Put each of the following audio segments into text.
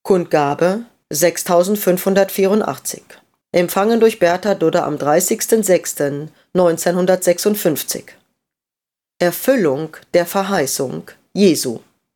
Kundgabe 6584. Empfangen durch Bertha Dudder am 30.06.1956. Erfüllung der Verheißung Jesu.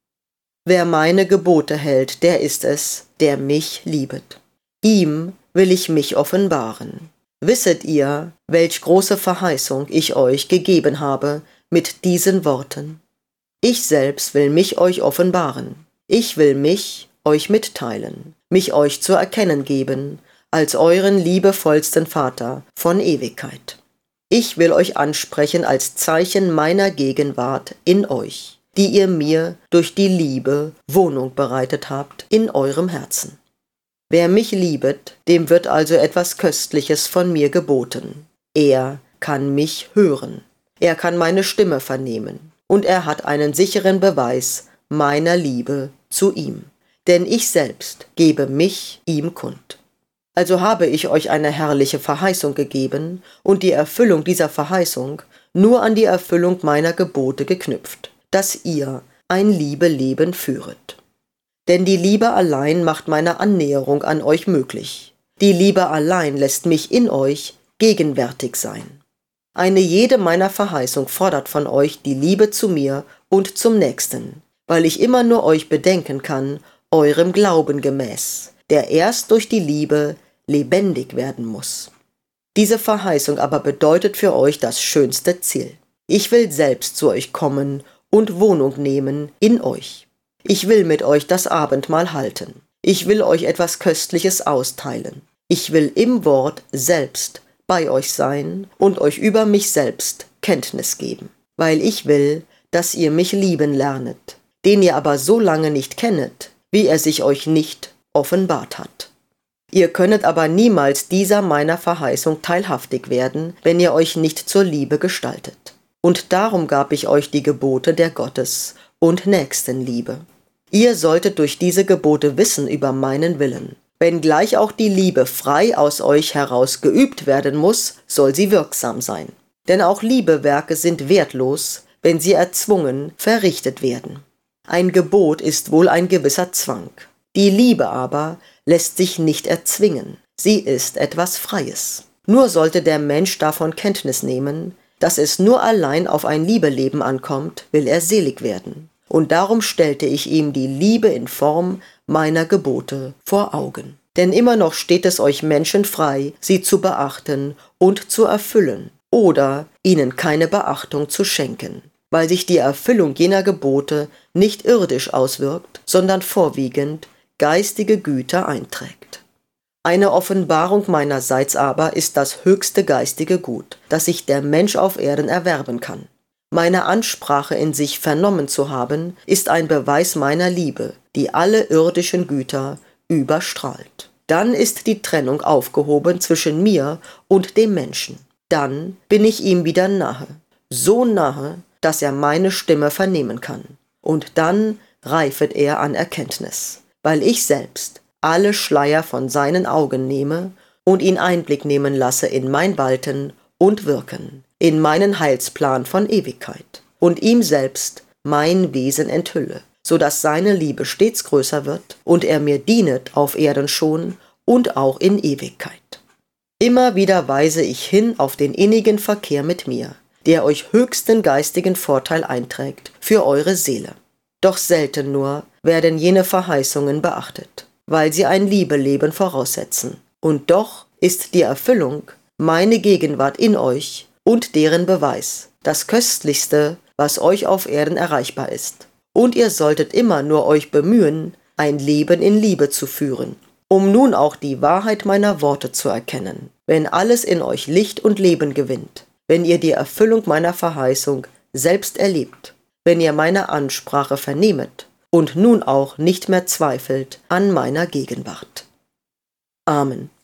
Wer meine Gebote hält, der ist es, der mich liebet. Ihm will ich mich offenbaren. Wisset ihr, welch große Verheißung ich euch gegeben habe mit diesen Worten? Ich selbst will mich euch offenbaren. Ich will mich euch mitteilen, mich euch zu erkennen geben, als euren liebevollsten Vater von Ewigkeit. Ich will euch ansprechen als Zeichen meiner Gegenwart in euch, die ihr mir durch die Liebe Wohnung bereitet habt in eurem Herzen. Wer mich liebet, dem wird also etwas Köstliches von mir geboten. Er kann mich hören, er kann meine Stimme vernehmen und er hat einen sicheren Beweis meiner Liebe zu ihm. Denn ich selbst gebe mich ihm kund. Also habe ich euch eine herrliche Verheißung gegeben und die Erfüllung dieser Verheißung nur an die Erfüllung meiner Gebote geknüpft, dass ihr ein Liebeleben führet. Denn die Liebe allein macht meine Annäherung an euch möglich. Die Liebe allein lässt mich in euch gegenwärtig sein. Eine jede meiner Verheißung fordert von euch die Liebe zu mir und zum Nächsten, weil ich immer nur euch bedenken kann, eurem Glauben gemäß, der erst durch die Liebe lebendig werden muss. Diese Verheißung aber bedeutet für euch das schönste Ziel. Ich will selbst zu euch kommen und Wohnung nehmen in euch. Ich will mit euch das Abendmahl halten. Ich will euch etwas Köstliches austeilen. Ich will im Wort selbst bei euch sein und euch über mich selbst Kenntnis geben, weil ich will, dass ihr mich lieben lernet, den ihr aber so lange nicht kennet, wie er sich euch nicht offenbart hat. Ihr könnet aber niemals dieser meiner Verheißung teilhaftig werden, wenn ihr euch nicht zur Liebe gestaltet. Und darum gab ich euch die Gebote der Gottes- und Nächstenliebe. Ihr solltet durch diese Gebote wissen über meinen Willen. Wenngleich auch die Liebe frei aus euch heraus geübt werden muss, soll sie wirksam sein. Denn auch Liebewerke sind wertlos, wenn sie erzwungen verrichtet werden. Ein Gebot ist wohl ein gewisser Zwang. Die Liebe aber lässt sich nicht erzwingen. Sie ist etwas Freies. Nur sollte der Mensch davon Kenntnis nehmen, dass es nur allein auf ein Liebeleben ankommt, will er selig werden. Und darum stellte ich ihm die Liebe in Form meiner Gebote vor Augen. Denn immer noch steht es euch Menschen frei, sie zu beachten und zu erfüllen oder ihnen keine Beachtung zu schenken, weil sich die Erfüllung jener Gebote nicht irdisch auswirkt, sondern vorwiegend geistige Güter einträgt. Eine Offenbarung meinerseits aber ist das höchste geistige Gut, das sich der Mensch auf Erden erwerben kann. Meine Ansprache in sich vernommen zu haben, ist ein Beweis meiner Liebe, die alle irdischen Güter überstrahlt. Dann ist die Trennung aufgehoben zwischen mir und dem Menschen. Dann bin ich ihm wieder nahe, so nahe, dass er meine Stimme vernehmen kann. Und dann reifet er an Erkenntnis, weil ich selbst alle Schleier von seinen Augen nehme und ihn Einblick nehmen lasse in mein Walten und Wirken, in meinen Heilsplan von Ewigkeit und ihm selbst mein Wesen enthülle, so dass seine Liebe stets größer wird und er mir dienet auf Erden schon und auch in Ewigkeit. Immer wieder weise ich hin auf den innigen Verkehr mit mir, der euch höchsten geistigen Vorteil einträgt für eure Seele. Doch selten nur werden jene Verheißungen beachtet, weil sie ein Liebeleben voraussetzen. Und doch ist die Erfüllung, meine Gegenwart in euch und deren Beweis, das Köstlichste, was euch auf Erden erreichbar ist. Und ihr solltet immer nur euch bemühen, ein Leben in Liebe zu führen, um nun auch die Wahrheit meiner Worte zu erkennen, wenn alles in euch Licht und Leben gewinnt, wenn ihr die Erfüllung meiner Verheißung selbst erlebt, wenn ihr meine Ansprache vernehmet und nun auch nicht mehr zweifelt an meiner Gegenwart. Amen.